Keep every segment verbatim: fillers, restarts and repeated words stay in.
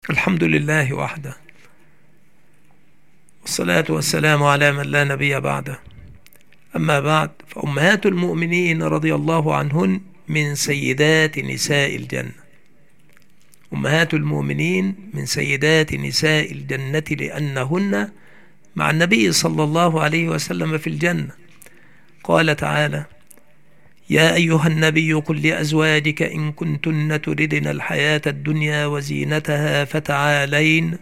الحمد لله وحده، والصلاة والسلام على من لا نبي بعده. أما بعد، فأمهات المؤمنين رضي الله عنهن من سيدات نساء الجنة. أمهات المؤمنين من سيدات نساء الجنة لأنهن مع النبي صلى الله عليه وسلم في الجنة. قال تعالى: يا أيها النبي قل لأزواجك إن كنتن تردن الحياة الدنيا وزينتها فتعالين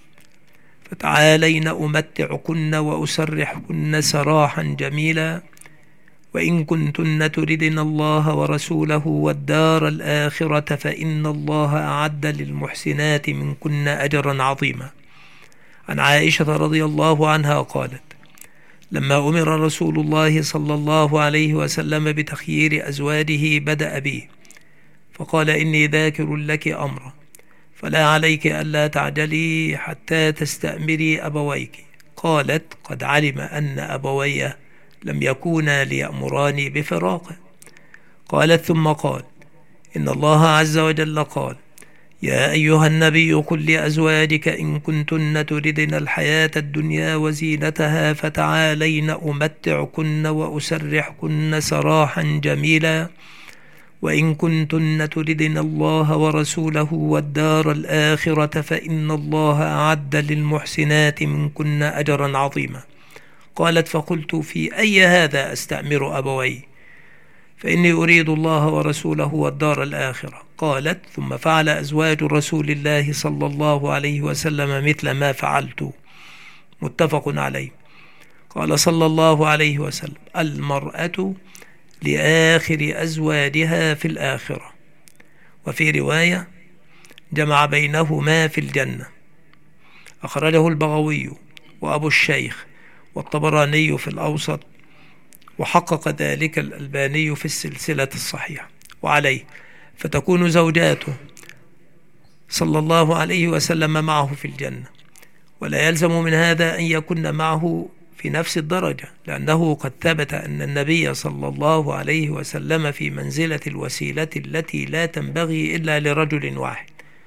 فتعالين أمتعكن وأسرحكن سراحا جميلا وإن كنتن تردن الله ورسوله والدار الآخرة فإن الله أعد للمحسنات منكن أجرا عظيما. عن عائشة رضي الله عنها قالت: لما أمر رسول الله صلى الله عليه وسلم بتخيير أزواجه بدأ بي فقال: إني ذاكر لك أمرا، فلا عليك ألا تعجلي حتى تستأمري أبويك. قالت: قد علم أن أبوي لم يكونا ليأمراني بفراقه. قالت: ثم قال: إن الله عز وجل قال: يا أيها النبي قل لأزواجك إن كنتن تردن الحياة الدنيا وزينتها فتعالين أمتعكن وأسرحكن سراحا جميلا وإن كنتن تردن الله ورسوله والدار الآخرة فإن الله أعد للمحسنات منكن أجرا عظيما. قالت: فقلت: في أي هذا أستأمر أبوي؟ فإني أريد الله ورسوله والدار الآخرة. قالت: ثم فعل أزواج رسول الله صلى الله عليه وسلم مثل ما فعلت. متفق عليه. قال صلى الله عليه وسلم: المرأة لآخر أزواجها في الآخرة. وفي رواية: جمع بينهما في الجنة. أخرجه البغوي وأبو الشيخ والطبراني في الأوسط، وحقق ذلك الألباني في السلسلة الصحيحة. وعليه فتكون زوجاته صلى الله عليه وسلم معه في الجنة، ولا يلزم من هذا أن يكون معه في نفس الدرجة، لأنه قد ثبت أن النبي صلى الله عليه وسلم في منزلة الوسيلة التي لا تنبغي إلا لرجل واحد،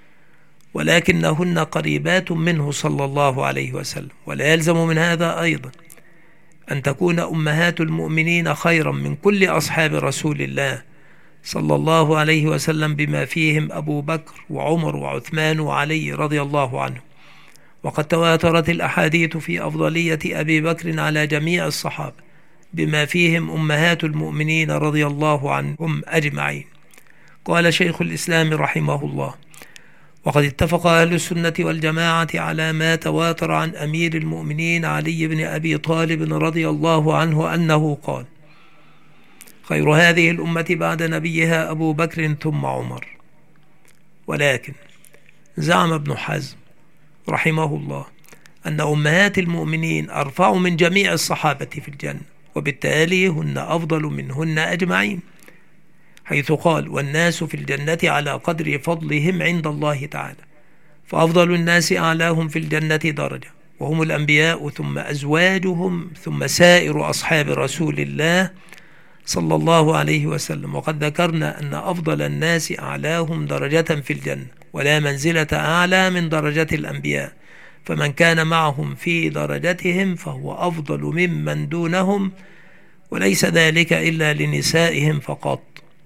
ولكنهن قريبات منه صلى الله عليه وسلم. ولا يلزم من هذا أيضا أن تكون أمهات المؤمنين خيرا من كل أصحاب رسول الله صلى الله عليه وسلم، بما فيهم أبو بكر وعمر وعثمان وعلي رضي الله عنهم. وقد تواترت الأحاديث في أفضلية أبي بكر على جميع الصحابة، بما فيهم أمهات المؤمنين رضي الله عنهم أجمعين. قال شيخ الإسلام رحمه الله: وقد اتفق أهل السنة والجماعة على ما تواتر عن أمير المؤمنين علي بن أبي طالب رضي الله عنه أنه قال: خير هذه الأمة بعد نبيها أبو بكر ثم عمر. ولكن زعم ابن حزم رحمه الله أن أمهات المؤمنين أرفع من جميع الصحابة في الجنة، وبالتالي هن أفضل منهن أجمعين، حيث قال: والناس في الجنة على قدر فضلهم عند الله تعالى، فأفضل الناس أعلاهم في الجنة درجة، وهم الأنبياء ثم أزواجهم ثم سائر أصحاب رسول الله صلى الله عليه وسلم. وقد ذكرنا أن أفضل الناس أعلاهم درجة في الجنة، ولا منزلة أعلى من درجة الأنبياء، فمن كان معهم في درجتهم فهو أفضل ممن دونهم، وليس ذلك إلا لنسائهم فقط.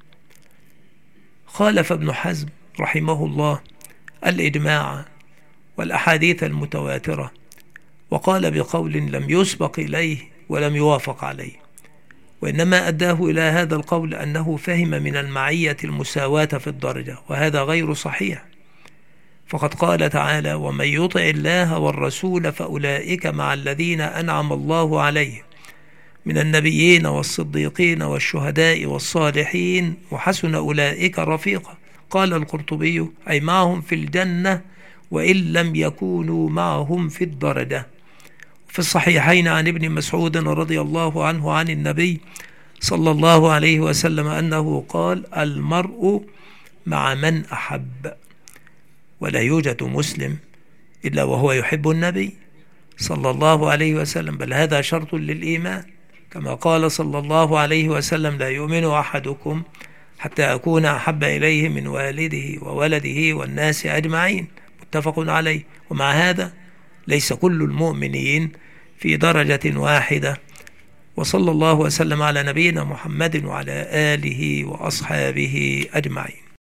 خالف ابن حزم رحمه الله الإجماع والأحاديث المتواترة، وقال بقول لم يسبق إليه ولم يوافق عليه، وإنما أداه إلى هذا القول أنه فهم من المعية المساواة في الدرجة، وهذا غير صحيح. فقد قال تعالى: ومن يطع الله والرسول فأولئك مع الذين أنعم الله عليهم من النبيين والصديقين والشهداء والصالحين وحسن أولئك رفيقا. قال القرطبي: أي معهم في الجنة وإن لم يكونوا معهم في الدرجة. في الصحيحين عن ابن مسعود رضي الله عنه عن النبي صلى الله عليه وسلم أنه قال: المرء مع من أحب، ولا يوجد مسلم إلا وهو يحب النبي صلى الله عليه وسلم، بل هذا شرط للإيمان، كما قال صلى الله عليه وسلم: لا يؤمن أحدكم حتى أكون أحب إليه من والده وولده والناس أجمعين. متفق عليه. ومع هذا ليس كل المؤمنين في درجة واحدة. وصلى الله وسلم على نبينا محمد وعلى آله وأصحابه أجمعين.